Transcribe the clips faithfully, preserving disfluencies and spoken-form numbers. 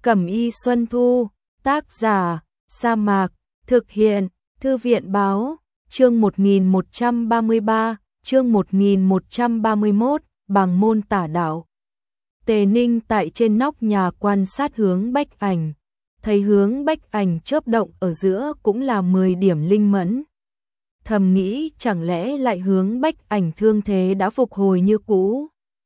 Cẩm y Xuân Thu, tác giả, Sa Mạc, thực hiện, Thư viện báo, chương một nghìn một trăm ba mươi ba, chương một nghìn một trăm ba mươi mốt, bằng môn tả đạo. Tề Ninh tại trên nóc nhà quan sát Hướng Bách Ảnh, thấy Hướng Bách Ảnh chớp động ở giữa cũng là mười điểm linh mẫn. Thầm nghĩ chẳng lẽ lại Hướng Bách Ảnh thương thế đã phục hồi như cũ.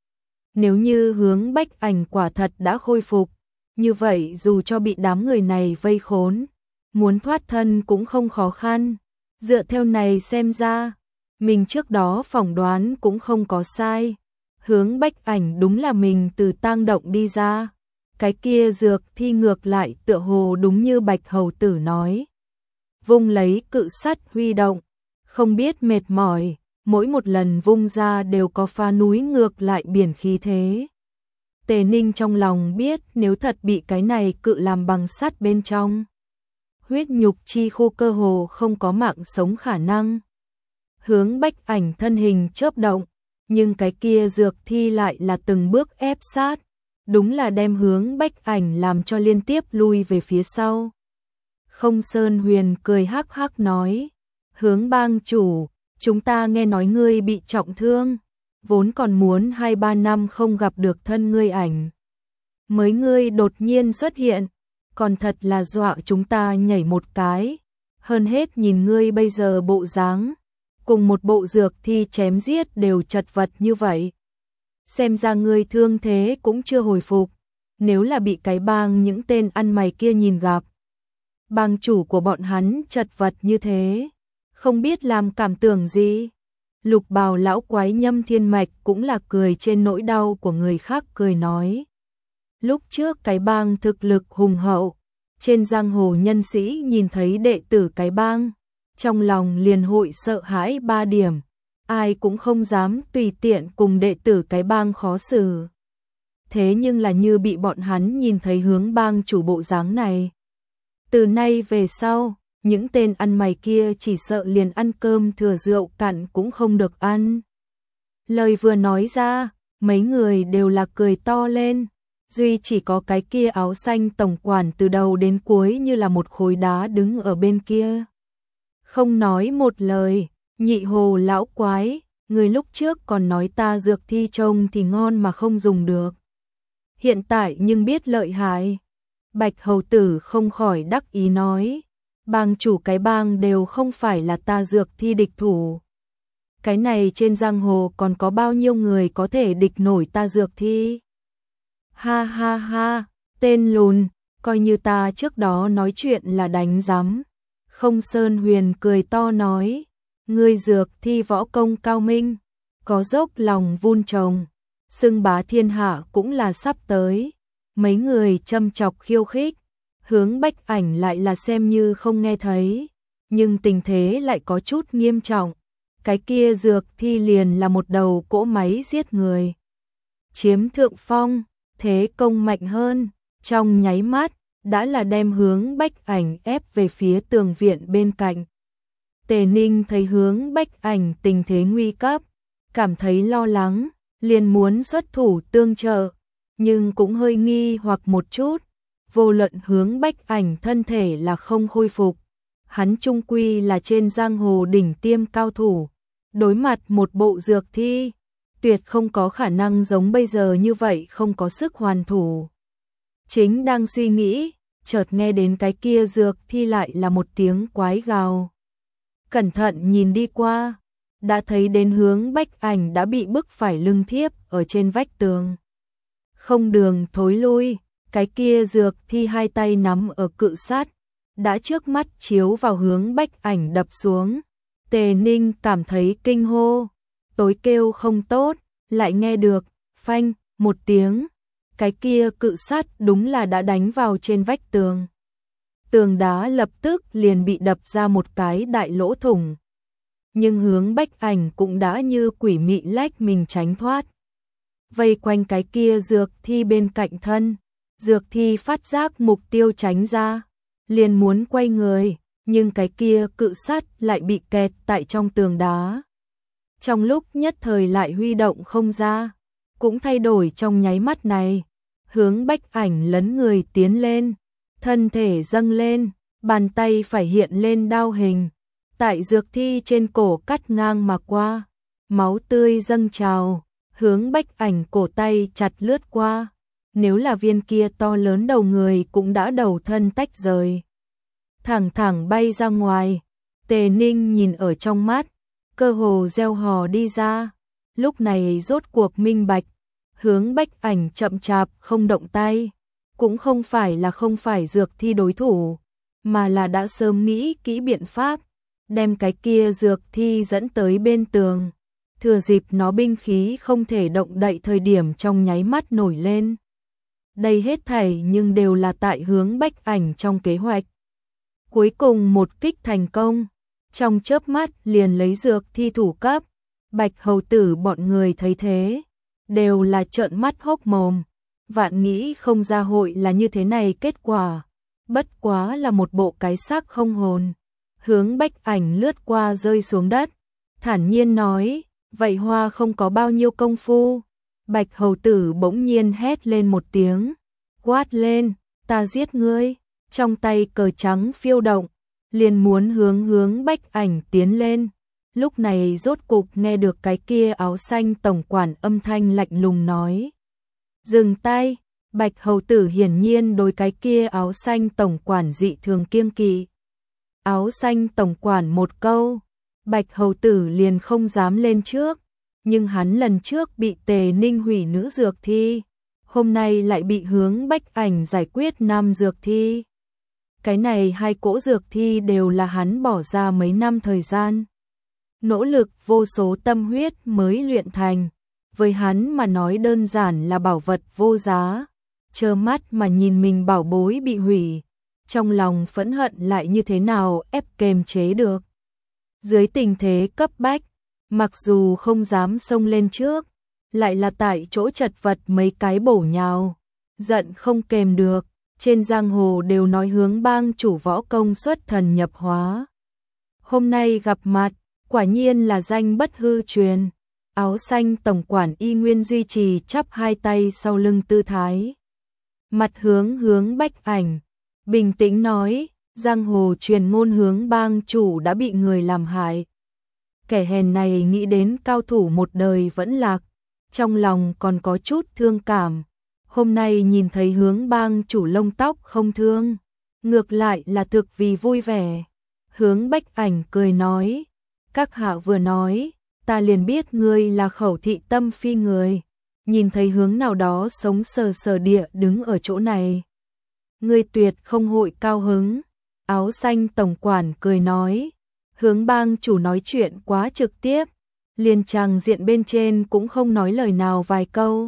Nếu như Hướng Bách Ảnh quả thật đã khôi phục, như vậy dù cho bị đám người này vây khốn, muốn thoát thân cũng không khó khăn. Dựa theo này xem ra, mình trước đó phỏng đoán cũng không có sai. Hướng Bách Ảnh đúng là mình từ tang động đi ra. Cái kia dược thi ngược lại tựa hồ đúng như Bạch Hầu Tử nói. Vung lấy cự sắt huy động, không biết mệt mỏi, mỗi một lần vung ra đều có phá núi ngược lại biển khí thế. Tề Ninh trong lòng biết nếu thật bị cái này cự làm bằng sắt bên trong, huyết nhục chi khô cơ hồ không có mạng sống khả năng. Hướng Bách Ảnh thân hình chớp động, nhưng cái kia dược thi lại là từng bước ép sát, đúng là đem Hướng Bách Ảnh làm cho liên tiếp lui về phía sau. Không Sơn Huyền cười hắc hắc nói, Hướng bang chủ, chúng ta nghe nói ngươi bị trọng thương, vốn còn muốn hai ba năm không gặp được thân ngươi ảnh. Mới ngươi đột nhiên xuất hiện, còn thật là dọa chúng ta nhảy một cái. Hơn hết nhìn ngươi bây giờ bộ dáng, cùng một bộ dược thi chém giết đều chật vật như vậy. Xem ra ngươi thương thế cũng chưa hồi phục, nếu là bị cái bang những tên ăn mày kia nhìn gặp. Bang chủ của bọn hắn chật vật như thế, không biết làm cảm tưởng gì. Lục Bào lão quái Nhâm Thiên Mạch cũng là cười trên nỗi đau của người khác cười nói. Lúc trước cái bang thực lực hùng hậu, trên giang hồ nhân sĩ nhìn thấy đệ tử cái bang, trong lòng liền hội sợ hãi ba điểm, ai cũng không dám tùy tiện cùng đệ tử cái bang khó xử. Thế nhưng là như bị bọn hắn nhìn thấy Hướng bang chủ bộ dáng này. Từ nay về sau, những tên ăn mày kia chỉ sợ liền ăn cơm thừa rượu cạn cũng không được ăn. Lời vừa nói ra, mấy người đều là cười to lên, duy chỉ có cái kia áo xanh tổng quản từ đầu đến cuối như là một khối đá đứng ở bên kia. Không nói một lời, Nhị Hồ lão quái, người lúc trước còn nói ta dược thi trông thì ngon mà không dùng được. Hiện tại nhưng biết lợi hại. Bạch Hầu Tử không khỏi đắc ý nói, bang chủ cái bang đều không phải là ta dược thi địch thủ. Cái này trên giang hồ còn có bao nhiêu người có thể địch nổi ta dược thi? Ha ha ha, tên lùn, coi như ta trước đó nói chuyện là đánh giám. Không Sơn Huyền cười to nói, ngươi dược thi võ công cao minh, có dốc lòng vun trồng, xưng bá thiên hạ cũng là sắp tới. Mấy người châm chọc khiêu khích, Hướng Bách Ảnh lại là xem như không nghe thấy, nhưng tình thế lại có chút nghiêm trọng. Cái kia dược thi liền là một đầu cỗ máy giết người, chiếm thượng phong, thế công mạnh hơn, trong nháy mắt đã là đem Hướng Bách Ảnh ép về phía tường viện bên cạnh. Tề Ninh thấy Hướng Bách Ảnh tình thế nguy cấp, cảm thấy lo lắng, liền muốn xuất thủ tương trợ, nhưng cũng hơi nghi hoặc một chút. Vô luận Hướng Bách Ảnh thân thể là không khôi phục, hắn chung quy là trên giang hồ đỉnh tiêm cao thủ, đối mặt một bộ dược thi, tuyệt không có khả năng giống bây giờ như vậy không có sức hoàn thủ. Chính đang suy nghĩ, chợt nghe đến cái kia dược thi lại là một tiếng quái gào. Cẩn thận nhìn đi qua, đã thấy đến Hướng Bách Ảnh đã bị bức phải lưng thiếp ở trên vách tường. Không đường thối lui, cái kia dược thi hai tay nắm ở cự sát, đã trước mắt chiếu vào Hướng Bách Ảnh đập xuống. Tề Ninh cảm thấy kinh hô, tối kêu không tốt, lại nghe được, phanh, một tiếng, cái kia cự sát đúng là đã đánh vào trên vách tường. Tường đá lập tức liền bị đập ra một cái đại lỗ thủng. Nhưng Hướng Bách Ảnh cũng đã như quỷ mị lách mình tránh thoát. Vây quanh cái kia dược thi bên cạnh thân, dược thi phát giác mục tiêu tránh ra, liền muốn quay người, nhưng cái kia cự sắt lại bị kẹt tại trong tường đá. Trong lúc nhất thời lại huy động không ra, cũng thay đổi trong nháy mắt này, Hướng Bách Ảnh lấn người tiến lên, thân thể dâng lên, bàn tay phải hiện lên đao hình, tại dược thi trên cổ cắt ngang mà qua, máu tươi dâng trào, Hướng Bách Ảnh cổ tay chặt lướt qua, nếu là viên kia to lớn đầu người cũng đã đầu thân tách rời, thẳng thẳng bay ra ngoài. Tề Ninh nhìn ở trong mắt, cơ hồ gieo hò đi ra, lúc này rốt cuộc minh bạch, Hướng Bách Ảnh chậm chạp không động tay, cũng không phải là không phải dược thi đối thủ, mà là đã sớm nghĩ kỹ biện pháp, đem cái kia dược thi dẫn tới bên tường, thừa dịp nó binh khí không thể động đậy thời điểm trong nháy mắt nổi lên. Đây hết thảy nhưng đều là tại Hướng Bách Ảnh trong kế hoạch. Cuối cùng một kích thành công, trong chớp mắt liền lấy dược thi thủ cấp, Bạch Hầu Tử bọn người thấy thế, đều là trợn mắt hốc mồm, vạn nghĩ không ra hội là như thế này kết quả, bất quá là một bộ cái xác không hồn. Hướng Bách Ảnh lướt qua rơi xuống đất, thản nhiên nói, vậy hoa không có bao nhiêu công phu. Bạch Hầu Tử bỗng nhiên hét lên một tiếng, quát lên, ta giết ngươi, trong tay cờ trắng phiêu động, liền muốn hướng Hướng Bách Ảnh tiến lên. Lúc này rốt cục nghe được cái kia áo xanh tổng quản âm thanh lạnh lùng nói, dừng tay. Bạch Hầu Tử hiển nhiên đối cái kia áo xanh tổng quản dị thường kiêng kỵ. Áo xanh tổng quản một câu, Bạch Hầu Tử liền không dám lên trước, nhưng hắn lần trước bị Tề Ninh hủy nữ dược thi, hôm nay lại bị Hướng Bách Ảnh giải quyết nam dược thi. Cái này hai cỗ dược thi đều là hắn bỏ ra mấy năm thời gian, nỗ lực vô số tâm huyết mới luyện thành, với hắn mà nói đơn giản là bảo vật vô giá, trơ mắt mà nhìn mình bảo bối bị hủy, trong lòng phẫn hận lại như thế nào ép kềm chế được. Dưới tình thế cấp bách, mặc dù không dám xông lên trước, lại là tại chỗ chật vật mấy cái bổ nhào, giận không kềm được, trên giang hồ đều nói Hướng bang chủ võ công xuất thần nhập hóa. Hôm nay gặp mặt, quả nhiên là danh bất hư truyền. Áo xanh tổng quản y nguyên duy trì chắp hai tay sau lưng tư thái. Mặt hướng Hướng Bách Ảnh, bình tĩnh nói, giang hồ truyền ngôn Hướng bang chủ đã bị người làm hại. Kẻ hèn này nghĩ đến cao thủ một đời vẫn lạc, trong lòng còn có chút thương cảm. Hôm nay nhìn thấy Hướng bang chủ lông tóc không thương, ngược lại là thực vì vui vẻ. Hướng Bách Ảnh cười nói, các hạ vừa nói, ta liền biết ngươi là khẩu thị tâm phi người, nhìn thấy hướng nào đó sống sờ sờ địa đứng ở chỗ này, ngươi tuyệt không hội cao hứng. Áo xanh tổng quản cười nói, Hướng bang chủ nói chuyện quá trực tiếp, liền chàng diện bên trên cũng không nói lời nào vài câu.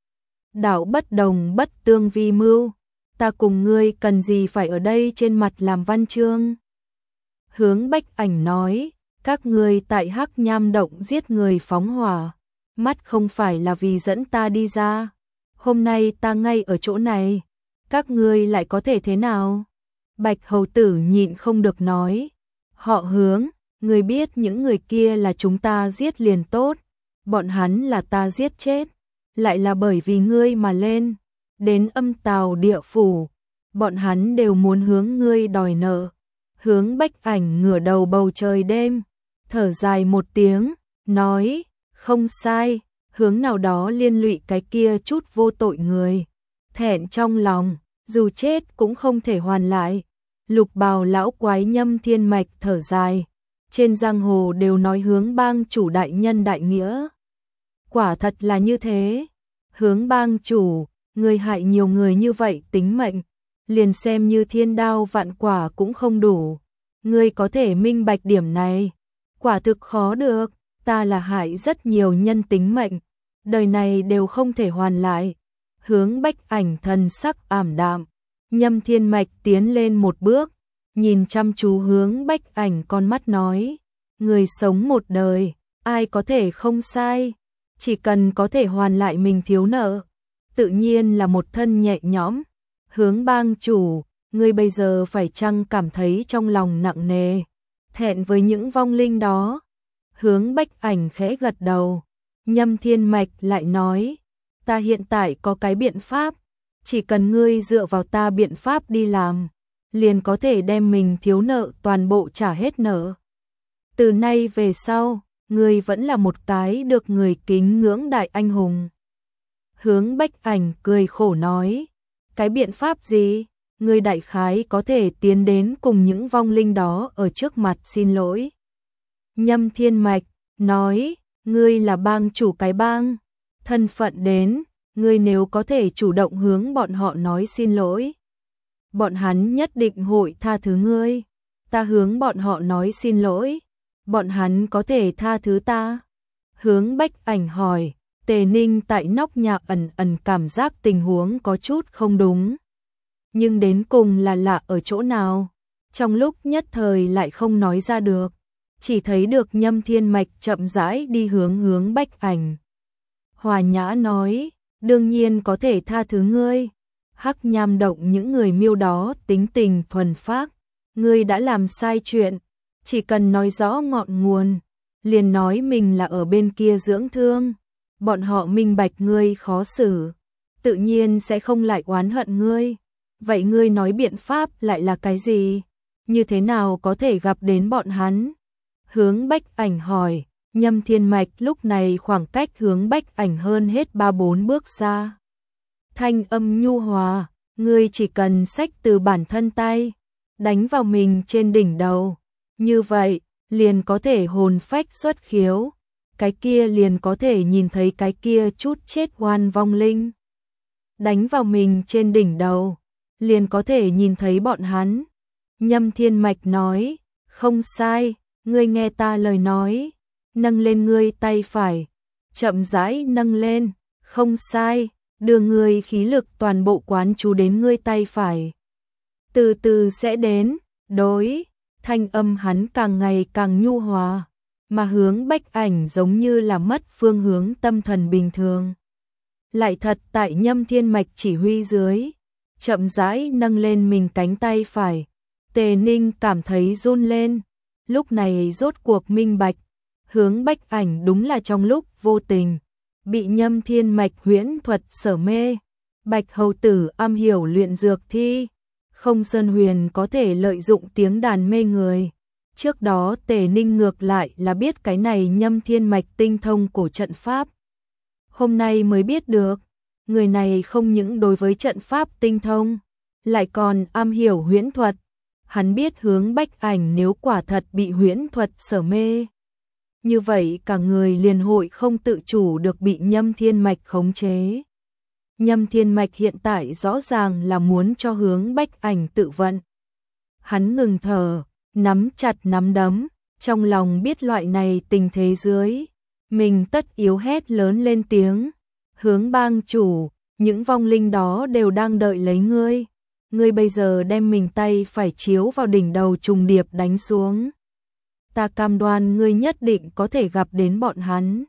Đạo bất đồng bất tương vi mưu, ta cùng ngươi cần gì phải ở đây trên mặt làm văn chương. Hướng Bách Ảnh nói, các ngươi tại Hắc Nham động giết người phóng hỏa, mắt không phải là vì dẫn ta đi ra, hôm nay ta ngay ở chỗ này, các ngươi lại có thể thế nào? Bạch Hầu Tử nhịn không được nói, họ Hướng, ngươi biết những người kia là chúng ta giết liền tốt, bọn hắn là ta giết chết, lại là bởi vì ngươi mà lên, đến âm tào địa phủ, bọn hắn đều muốn hướng ngươi đòi nợ. Hướng Bách Ảnh ngửa đầu bầu trời đêm, thở dài một tiếng, nói, không sai, hướng nào đó liên lụy cái kia chút vô tội người, thẹn trong lòng, dù chết cũng không thể hoàn lại. Lục bào lão quái Nhâm Thiên Mạch thở dài, trên giang hồ đều nói Hướng bang chủ đại nhân đại nghĩa. Quả thật là như thế, Hướng bang chủ, người hại nhiều người như vậy tính mệnh, liền xem như thiên đao vạn quả cũng không đủ, ngươi có thể minh bạch điểm này, quả thực khó được, ta là hại rất nhiều nhân tính mệnh, đời này đều không thể hoàn lại. Hướng Bách Ảnh thần sắc ảm đạm, Nhâm Thiên Mạch tiến lên một bước, nhìn chăm chú Hướng Bách Ảnh con mắt nói, người sống một đời, ai có thể không sai, chỉ cần có thể hoàn lại mình thiếu nợ, tự nhiên là một thân nhẹ nhõm. Hướng bang chủ, ngươi bây giờ phải chăng cảm thấy trong lòng nặng nề, thẹn với những vong linh đó? Hướng Bách Ảnh khẽ gật đầu, Nhâm Thiên Mạch lại nói, ta hiện tại có cái biện pháp, chỉ cần ngươi dựa vào ta biện pháp đi làm, liền có thể đem mình thiếu nợ toàn bộ trả hết nợ. Từ nay về sau, ngươi vẫn là một cái được người kính ngưỡng đại anh hùng. Hướng Bách Ảnh cười khổ nói, cái biện pháp gì? Ngươi đại khái có thể tiến đến cùng những vong linh đó ở trước mặt xin lỗi. Nhâm Thiên Mạch nói, ngươi là bang chủ cái bang, thân phận đến, ngươi nếu có thể chủ động hướng bọn họ nói xin lỗi, bọn hắn nhất định hội tha thứ ngươi. Ta hướng bọn họ nói xin lỗi, bọn hắn có thể tha thứ ta? Hướng Bách Ảnh hỏi. Tề Ninh tại nóc nhà ẩn ẩn cảm giác tình huống có chút không đúng. Nhưng đến cùng là lạ ở chỗ nào? Trong lúc nhất thời lại không nói ra được. Chỉ thấy được Nhâm Thiên Mạch chậm rãi đi hướng hướng Bách Ảnh. Hòa nhã nói, đương nhiên có thể tha thứ ngươi. Hắc Nham Động những người miêu đó tính tình thuần phác. Ngươi đã làm sai chuyện, chỉ cần nói rõ ngọn nguồn, liền nói mình là ở bên kia dưỡng thương. Bọn họ minh bạch ngươi khó xử, tự nhiên sẽ không lại oán hận ngươi. Vậy ngươi nói biện pháp lại là cái gì? Như thế nào có thể gặp đến bọn hắn? Hướng Bách Ảnh hỏi. Nhâm Thiên Mạch lúc này khoảng cách hướng Bách Ảnh hơn hết ba bốn bước xa. Thanh âm nhu hòa, ngươi chỉ cần xách từ bản thân tay, đánh vào mình trên đỉnh đầu. Như vậy, liền có thể hồn phách xuất khiếu. Cái kia liền có thể nhìn thấy cái kia chút chết oan vong linh. Đánh vào mình trên đỉnh đầu, liền có thể nhìn thấy bọn hắn. Nhâm Thiên Mạch nói, không sai, ngươi nghe ta lời nói, nâng lên ngươi tay phải, chậm rãi nâng lên, không sai, đưa ngươi khí lực toàn bộ quán chú đến ngươi tay phải. Từ từ sẽ đến, đối, thanh âm hắn càng ngày càng nhu hòa. Mà hướng Bách Ảnh giống như là mất phương hướng tâm thần bình thường. Lại thật tại Nhâm Thiên Mạch chỉ huy dưới, chậm rãi nâng lên mình cánh tay phải. Tề Ninh cảm thấy run lên, lúc này rốt cuộc minh bạch. Hướng Bách Ảnh đúng là trong lúc vô tình, bị Nhâm Thiên Mạch huyễn thuật sở mê. Bạch hầu tử am hiểu luyện dược thi, Không Sơn Huyền có thể lợi dụng tiếng đàn mê người. Trước đó Tề Ninh ngược lại là biết cái này Nhâm Thiên Mạch tinh thông cổ trận pháp. Hôm nay mới biết được, người này không những đối với trận pháp tinh thông, lại còn am hiểu huyễn thuật. Hắn biết hướng Bách Ảnh nếu quả thật bị huyễn thuật sở mê, như vậy cả người liền hội không tự chủ được bị Nhâm Thiên Mạch khống chế. Nhâm Thiên Mạch hiện tại rõ ràng là muốn cho hướng Bách Ảnh tự vận. Hắn ngừng thở, nắm chặt nắm đấm, trong lòng biết loại này tình thế dưới, mình tất yếu hét lớn lên tiếng. Hướng bang chủ, những vong linh đó đều đang đợi lấy ngươi. Ngươi bây giờ đem mình tay phải chiếu vào đỉnh đầu trùng điệp đánh xuống. Ta cam đoan ngươi nhất định có thể gặp đến bọn hắn.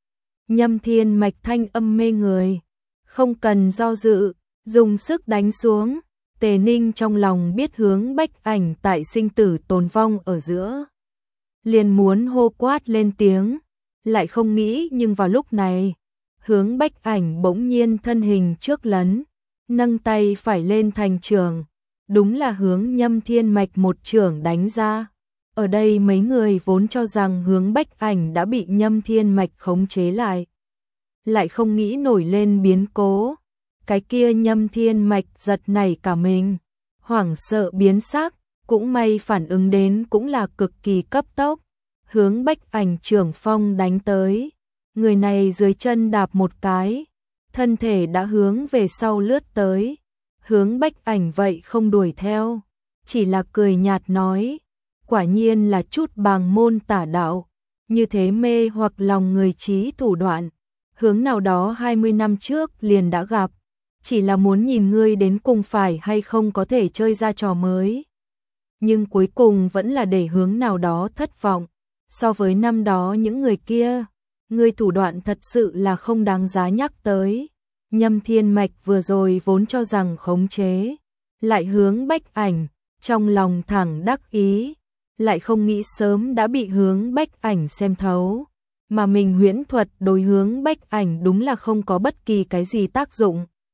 Nhâm Thiên Mạch thanh âm mê người, không cần do dự, dùng sức đánh xuống. Tề Ninh trong lòng biết hướng Bách Ảnh tại sinh tử tồn vong ở giữa, liền muốn hô quát lên tiếng, lại không nghĩ nhưng vào lúc này, hướng Bách Ảnh bỗng nhiên thân hình trước lấn, nâng tay phải lên thành trường, đúng là hướng Nhâm Thiên Mạch một trường đánh ra. Ở đây mấy người vốn cho rằng hướng Bách Ảnh đã bị Nhâm Thiên Mạch khống chế lại, lại không nghĩ nổi lên biến cố. Cái kia Nhâm Thiên Mạch giật nảy cả mình, hoảng sợ biến sắc, cũng may phản ứng đến cũng là cực kỳ cấp tốc. Hướng Bách Ảnh trưởng phong đánh tới, người này dưới chân đạp một cái, thân thể đã hướng về sau lướt tới. Hướng Bách Ảnh vậy không đuổi theo, chỉ là cười nhạt nói, quả nhiên là chút bàng môn tả đạo, như thế mê hoặc lòng người trí thủ đoạn. Hướng nào đó hai mươi năm trước liền đã gặp, chỉ là muốn nhìn ngươi đến cùng phải hay không có thể chơi ra trò mới. Nhưng cuối cùng vẫn là để hướng nào đó thất vọng. So với năm đó những người kia, ngươi thủ đoạn thật sự là không đáng giá nhắc tới. Nhâm Thiên Mạch vừa rồi vốn cho rằng khống chế, lại hướng Bách Ảnh, trong lòng thẳng đắc ý, lại không nghĩ sớm đã bị hướng Bách Ảnh xem thấu. Mà mình huyễn thuật đối hướng Bách Ảnh đúng là không có bất kỳ cái gì tác dụng.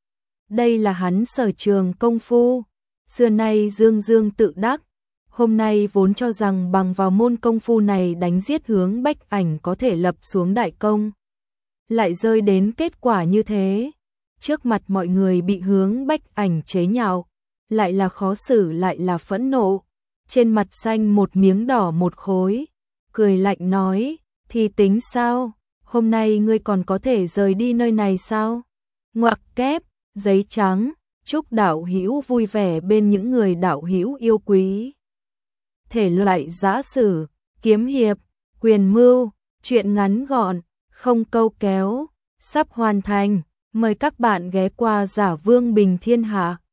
đây là hắn sở trường công phu, xưa nay dương dương tự đắc, hôm nay vốn cho rằng bằng vào môn công phu này đánh giết Hướng Bách Ảnh có thể lập xuống đại công, lại rơi đến kết quả như thế, trước mặt mọi người bị Hướng Bách Ảnh chế nhạo, lại là khó xử lại là phẫn nộ, trên mặt xanh một miếng đỏ một khối, cười lạnh nói, thì tính sao, hôm nay ngươi còn có thể rời đi nơi này sao? Ngoặc kép, giấy trắng, chúc đạo hữu vui vẻ bên những người đạo hữu yêu quý. Thể loại giã sử, kiếm hiệp, quyền mưu, truyện ngắn gọn, không câu kéo, sắp hoàn thành, mời các bạn ghé qua Giả Vương Bình Thiên Hạ.